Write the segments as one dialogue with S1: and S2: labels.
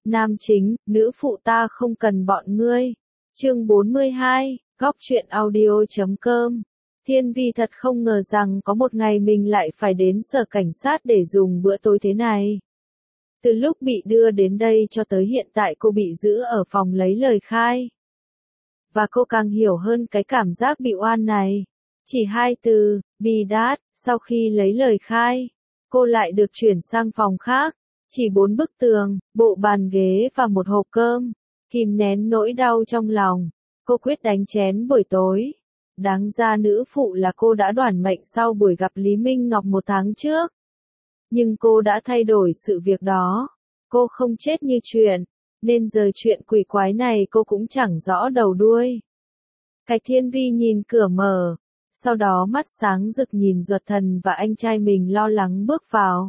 S1: Nam chính, nữ phụ ta không cần bọn ngươi. Chương 42, góc truyện audio.com. Thiên Vi thật không ngờ rằng có một ngày mình lại phải đến sở cảnh sát để dùng bữa tối thế này. Từ lúc bị đưa đến đây cho tới hiện tại cô bị giữ ở phòng lấy lời khai. Và cô càng hiểu hơn cái cảm giác bị oan này. Chỉ 2 từ, be that, sau khi lấy lời khai, cô lại được chuyển sang phòng khác. Chỉ 4 bức tường, bộ bàn ghế và một hộp cơm. Kìm nén nỗi đau trong lòng, cô quyết đánh chén buổi tối. Đáng ra nữ phụ là cô đã đoản mệnh sau buổi gặp Lý Minh Ngọc 1 tháng trước. Nhưng cô đã thay đổi sự việc đó. Cô không chết như chuyện, nên giờ chuyện quỷ quái này cô cũng chẳng rõ đầu đuôi. Cái Thiên Vi nhìn cửa mở, sau đó mắt sáng rực nhìn Duật Thần và anh trai mình lo lắng bước vào.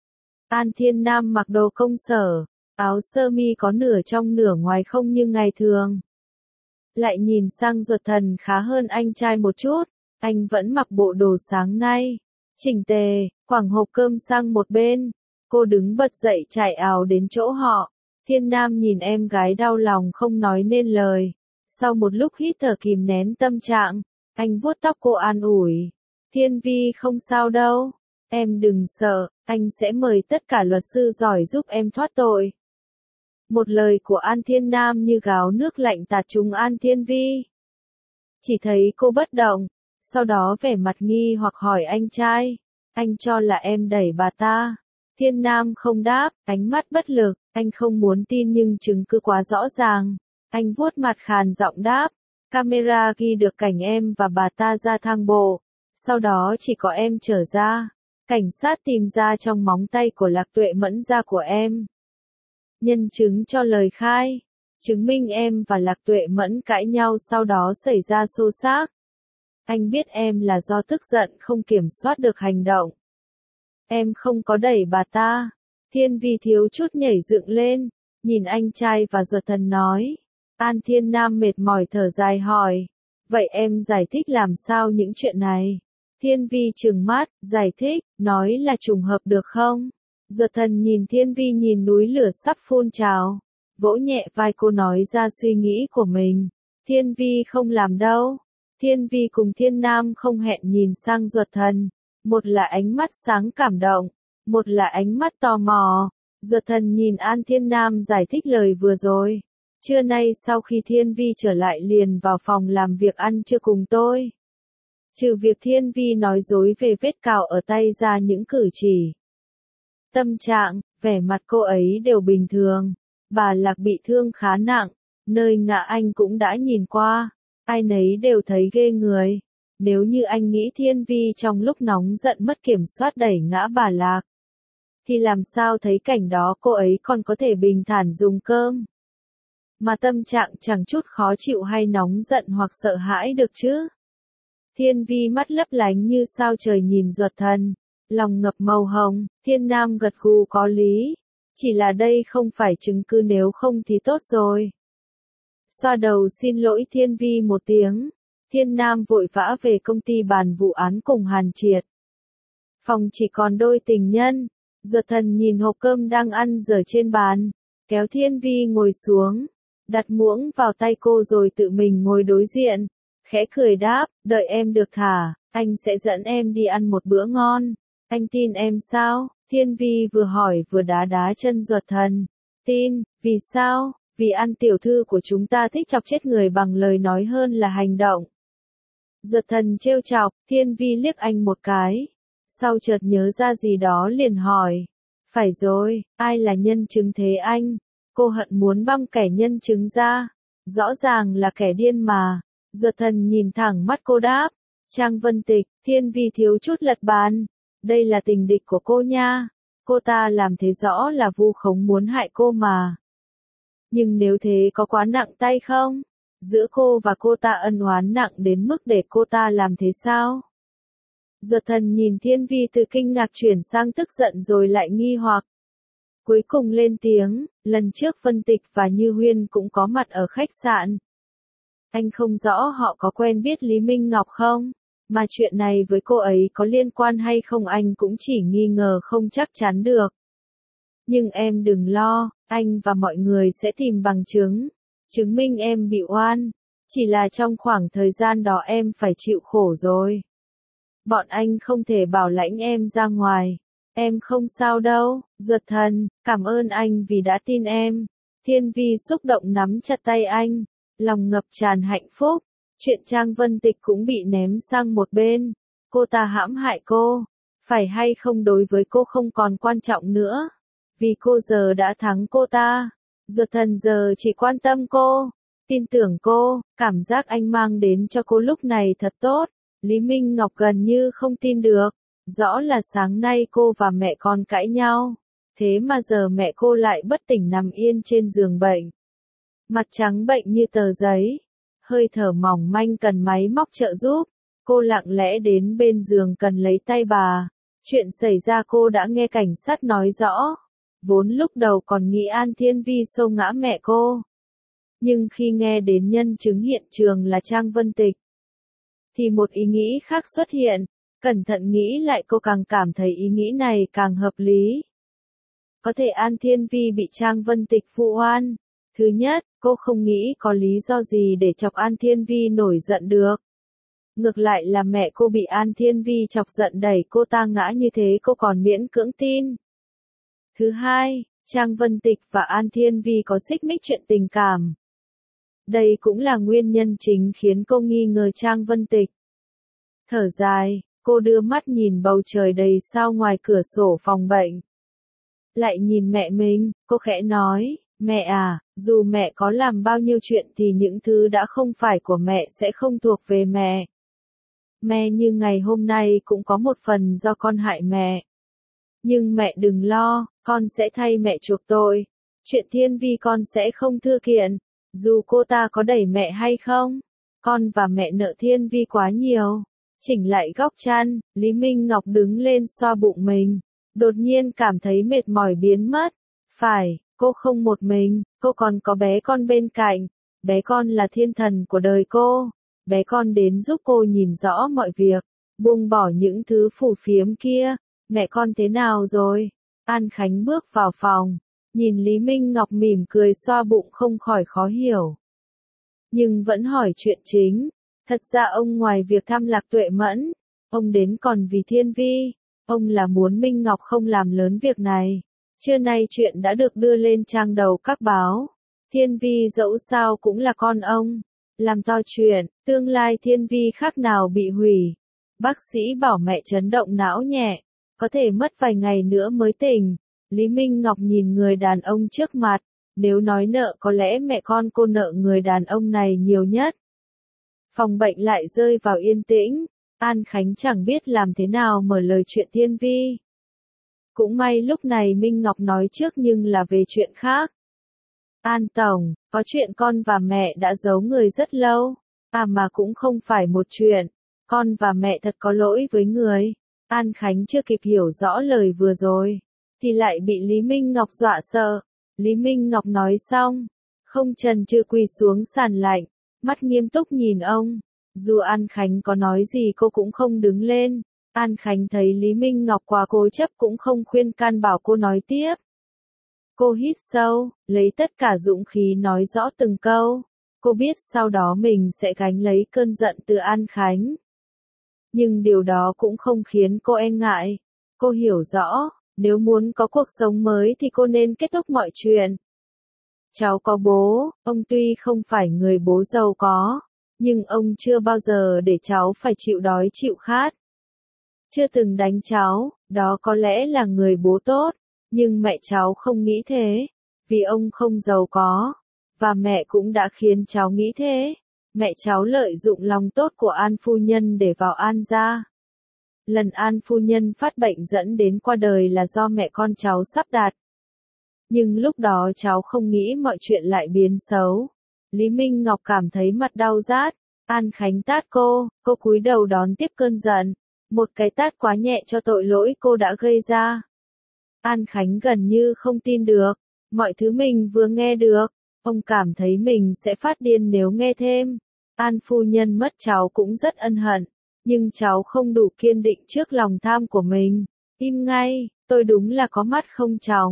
S1: An Thiên Nam mặc đồ công sở, áo sơ mi có nửa trong nửa ngoài không như ngày thường. Lại nhìn sang Duật Thần khá hơn anh trai một chút, anh vẫn mặc bộ đồ sáng nay, chỉnh tề, quẳng hộp cơm sang một bên. Cô đứng bật dậy chạy ào đến chỗ họ. Thiên Nam nhìn em gái đau lòng không nói nên lời. Sau một lúc hít thở kìm nén tâm trạng, anh vuốt tóc cô an ủi. Thiên Vi không sao đâu, em đừng sợ, anh sẽ mời tất cả luật sư giỏi giúp em thoát tội. Một lời của An Thiên Nam như gáo nước lạnh tạt trúng An Thiên Vi. Chỉ thấy cô bất động, sau đó vẻ mặt nghi hoặc hỏi anh trai, anh cho là em đẩy bà ta. Thiên Nam không đáp, ánh mắt bất lực, anh không muốn tin nhưng chứng cứ quá rõ ràng. Anh vuốt mặt khàn giọng đáp, camera ghi được cảnh em và bà ta ra thang bộ, sau đó chỉ có em trở ra. Cảnh sát tìm ra trong móng tay của Lạc Tuệ Mẫn da của em. Nhân chứng cho lời khai, chứng minh em và Lạc Tuệ Mẫn cãi nhau sau đó xảy ra xô xát. Anh biết em là do tức giận không kiểm soát được hành động. Em không có đẩy bà ta. Thiên Vi thiếu chút nhảy dựng lên, nhìn anh trai và Duật Thần nói. An Thiên Nam mệt mỏi thở dài hỏi, vậy em giải thích làm sao những chuyện này? Thiên Vi trừng mắt, giải thích, nói là trùng hợp được không? Duật Thần nhìn Thiên Vi nhìn núi lửa sắp phun trào, vỗ nhẹ vai cô nói ra suy nghĩ của mình. Thiên Vi không làm đâu. Thiên Vi cùng Thiên Nam không hẹn nhìn sang Duật Thần. Một là ánh mắt sáng cảm động, một là ánh mắt tò mò. Duật Thần nhìn An Thiên Nam giải thích lời vừa rồi. Trưa nay sau khi Thiên Vi trở lại liền vào phòng làm việc ăn trưa cùng tôi. Trừ việc Thiên Vi nói dối về vết cào ở tay ra những cử chỉ. Tâm trạng, vẻ mặt cô ấy đều bình thường. Bà Lạc bị thương khá nặng, nơi ngã anh cũng đã nhìn qua. Ai nấy đều thấy ghê người. Nếu như anh nghĩ Thiên Vi trong lúc nóng giận mất kiểm soát đẩy ngã bà Lạc, thì làm sao thấy cảnh đó cô ấy còn có thể bình thản dùng cơm. Mà tâm trạng chẳng chút khó chịu hay nóng giận hoặc sợ hãi được chứ. Thiên Vi mắt lấp lánh như sao trời nhìn Duật Thần, lòng ngập màu hồng. Thiên Nam gật gù có lý. Chỉ là đây không phải chứng cứ, nếu không thì tốt rồi. Xoa đầu xin lỗi Thiên Vi một tiếng. Thiên Nam vội vã về công ty bàn vụ án cùng Hàn Triệt. Phòng chỉ còn đôi tình nhân. Duật Thần nhìn hộp cơm đang ăn dở trên bàn, kéo Thiên Vi ngồi xuống, đặt muỗng vào tay cô rồi tự mình ngồi đối diện, khẽ cười đáp, đợi em được thả, anh sẽ dẫn em đi ăn một bữa ngon. Anh tin em sao? Thiên Vi vừa hỏi vừa đá đá chân Duật Thần. Tin, vì sao? Vì An tiểu thư của chúng ta thích chọc chết người bằng lời nói hơn là hành động. Duật Thần trêu chọc. Thiên Vi liếc anh một cái, sau chợt nhớ ra gì đó liền hỏi. Phải rồi, ai là nhân chứng thế anh? Cô hận muốn băm kẻ nhân chứng ra. Rõ ràng là kẻ điên mà. Duật Thần nhìn thẳng mắt cô đáp. Trang Vân Tịch. Thiên Vi thiếu chút lật bàn. Đây là tình địch của cô nha. Cô ta làm thế rõ là vu khống muốn hại cô mà. Nhưng nếu thế có quá nặng tay không? Giữa cô và cô ta ân oán nặng đến mức để cô ta làm thế sao? Duật Thần nhìn Thiên Vi từ kinh ngạc chuyển sang tức giận rồi lại nghi hoặc. Cuối cùng lên tiếng, lần trước Vân Tịch và Như Huyên cũng có mặt ở khách sạn. Anh không rõ họ có quen biết Lý Minh Ngọc không? Mà chuyện này với cô ấy có liên quan hay không anh cũng chỉ nghi ngờ không chắc chắn được. Nhưng em đừng lo, Anh và mọi người sẽ tìm bằng chứng, chứng minh em bị oan. Chỉ là trong khoảng thời gian đó em phải chịu khổ rồi. Bọn anh không thể bảo lãnh em ra ngoài. Em không sao đâu, Duật Thần, cảm ơn anh vì đã tin em. Thiên Vi xúc động nắm chặt tay anh, lòng ngập tràn hạnh phúc. Chuyện Trang Vân Tịch cũng bị ném sang một bên. Cô ta hãm hại cô, phải hay không đối với cô không còn quan trọng nữa. Vì cô giờ đã thắng cô ta. Duật Thần giờ chỉ quan tâm cô, tin tưởng cô, cảm giác anh mang đến cho cô lúc này thật tốt. Lý Minh Ngọc gần như không tin được. Rõ là sáng nay cô và mẹ con cãi nhau. Thế mà giờ mẹ cô lại bất tỉnh nằm yên trên giường bệnh. Mặt trắng bệnh như tờ giấy. Hơi thở mỏng manh cần máy móc trợ giúp. Cô lặng lẽ đến bên giường cần lấy tay bà. Chuyện xảy ra cô đã nghe cảnh sát nói rõ. Vốn lúc đầu còn nghĩ An Thiên Vi xô ngã mẹ cô. Nhưng khi nghe đến nhân chứng hiện trường là Trang Vân Tịch, thì một ý nghĩ khác xuất hiện. Cẩn thận nghĩ lại cô càng cảm thấy ý nghĩ này càng hợp lý. Có thể An Thiên Vi bị Trang Vân Tịch vu oan. Thứ nhất, cô không nghĩ có lý do gì để chọc An Thiên Vi nổi giận được. Ngược lại là mẹ cô bị An Thiên Vi chọc giận đẩy cô ta ngã như thế cô còn miễn cưỡng tin. Thứ hai, Trang Vân Tịch và An Thiên Vi có xích mích chuyện tình cảm. Đây cũng là nguyên nhân chính khiến cô nghi ngờ Trang Vân Tịch. Thở dài, cô đưa mắt nhìn bầu trời đầy sao ngoài cửa sổ phòng bệnh. Lại nhìn mẹ mình, cô khẽ nói, mẹ à, dù mẹ có làm bao nhiêu chuyện thì những thứ đã không phải của mẹ sẽ không thuộc về mẹ. Mẹ như ngày hôm nay cũng có một phần do con hại mẹ. Nhưng mẹ đừng lo, con sẽ thay mẹ chuộc tội. Chuyện Thiên Vi con sẽ không thưa kiện. Dù cô ta có đẩy mẹ hay không, con và mẹ nợ Thiên Vi quá nhiều. Chỉnh lại góc chăn, Lý Minh Ngọc đứng lên xoa bụng mình. Đột nhiên cảm thấy mệt mỏi biến mất. Phải, cô không một mình, cô còn có bé con bên cạnh. Bé con là thiên thần của đời cô. Bé con đến giúp cô nhìn rõ mọi việc, buông bỏ những thứ phù phiếm kia. Mẹ con thế nào rồi? An Khánh bước vào phòng, nhìn Lý Minh Ngọc mỉm cười xoa bụng không khỏi khó hiểu. Nhưng vẫn hỏi chuyện chính. Thật ra ông ngoài việc thăm Lạc Tuệ Mẫn, ông đến còn vì Thiên Vi. Ông là muốn Minh Ngọc không làm lớn việc này. Trưa nay chuyện đã được đưa lên trang đầu các báo. Thiên Vi dẫu sao cũng là con ông. Làm to chuyện, tương lai Thiên Vi khác nào bị hủy. Bác sĩ bảo mẹ chấn động não nhẹ, có thể mất vài ngày nữa mới tỉnh. Lý Minh Ngọc nhìn người đàn ông trước mặt, nếu nói nợ có lẽ mẹ con cô nợ người đàn ông này nhiều nhất. Phòng bệnh lại rơi vào yên tĩnh, An Khánh chẳng biết làm thế nào mở lời chuyện Thiên Vi. Cũng may lúc này Minh Ngọc nói trước nhưng là về chuyện khác. An Tổng, có chuyện con và mẹ đã giấu người rất lâu. À mà cũng không phải một chuyện. Con và mẹ thật có lỗi với người. An Khánh chưa kịp hiểu rõ lời vừa rồi, thì lại bị Lý Minh Ngọc dọa sợ. Lý Minh Ngọc nói xong, không chần chừ quỳ xuống sàn lạnh, mắt nghiêm túc nhìn ông. Dù An Khánh có nói gì cô cũng không đứng lên. An Khánh thấy Lý Minh Ngọc quá cố chấp cũng không khuyên can bảo cô nói tiếp. Cô hít sâu, lấy tất cả dũng khí nói rõ từng câu. Cô biết sau đó mình sẽ gánh lấy cơn giận từ An Khánh. Nhưng điều đó cũng không khiến cô e ngại. Cô hiểu rõ, nếu muốn có cuộc sống mới thì cô nên kết thúc mọi chuyện. Cháu có bố, ông tuy không phải người bố giàu có, nhưng ông chưa bao giờ để cháu phải chịu đói chịu khát. Chưa từng đánh cháu, đó có lẽ là người bố tốt, nhưng mẹ cháu không nghĩ thế, vì ông không giàu có, và mẹ cũng đã khiến cháu nghĩ thế. Mẹ cháu lợi dụng lòng tốt của An phu nhân để vào An gia. Lần An phu nhân phát bệnh dẫn đến qua đời là do mẹ con cháu sắp đặt. Nhưng lúc đó cháu không nghĩ mọi chuyện lại biến xấu. Lý Minh Ngọc cảm thấy mặt đau rát. An Khánh tát cô cúi đầu đón tiếp cơn giận. Một cái tát quá nhẹ cho tội lỗi cô đã gây ra. An Khánh gần như không tin được. Mọi thứ mình vừa nghe được. Ông cảm thấy mình sẽ phát điên nếu nghe thêm. An phu nhân mất cháu cũng rất ân hận. Nhưng cháu không đủ kiên định trước lòng tham của mình. Im ngay, tôi đúng là có mắt không tròng.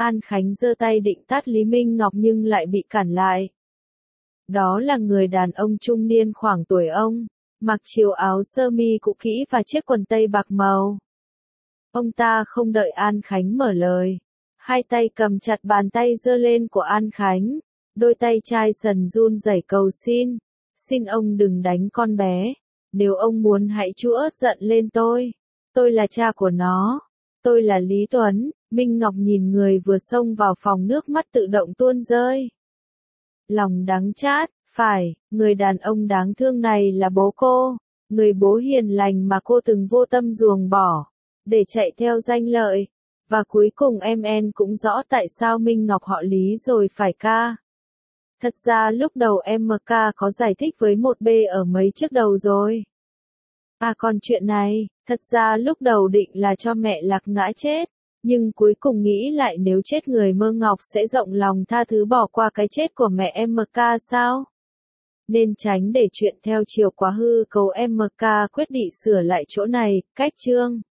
S1: An Khánh giơ tay định tát Lý Minh Ngọc nhưng lại bị cản lại. Đó là người đàn ông trung niên khoảng tuổi ông, mặc chiều áo sơ mi cũ kỹ và chiếc quần tây bạc màu. Ông ta không đợi An Khánh mở lời. Hai tay cầm chặt bàn tay giơ lên của An Khánh. Đôi tay chai sần run rẩy cầu xin. Xin ông đừng đánh con bé. Nếu ông muốn hãy trút giận lên tôi. Tôi là cha của nó. Tôi là Lý Tuấn. Minh Ngọc nhìn người vừa xông vào phòng, nước mắt tự động tuôn rơi. Lòng đắng chát, phải, người đàn ông đáng thương này là bố cô. Người bố hiền lành mà cô từng vô tâm ruồng bỏ. Để chạy theo danh lợi. Và cuối cùng em cũng rõ tại sao Minh Ngọc họ Lý rồi phải ca. Thật ra lúc đầu MK có giải thích với một B ở mấy trước đầu rồi. À còn chuyện này, thật ra lúc đầu định là cho mẹ Lạc ngã chết. Nhưng cuối cùng nghĩ lại nếu chết người Mơ Ngọc sẽ rộng lòng tha thứ bỏ qua cái chết của mẹ MK sao? Nên tránh để chuyện theo chiều quá hư cấu MK quyết định sửa lại chỗ này, cách chương.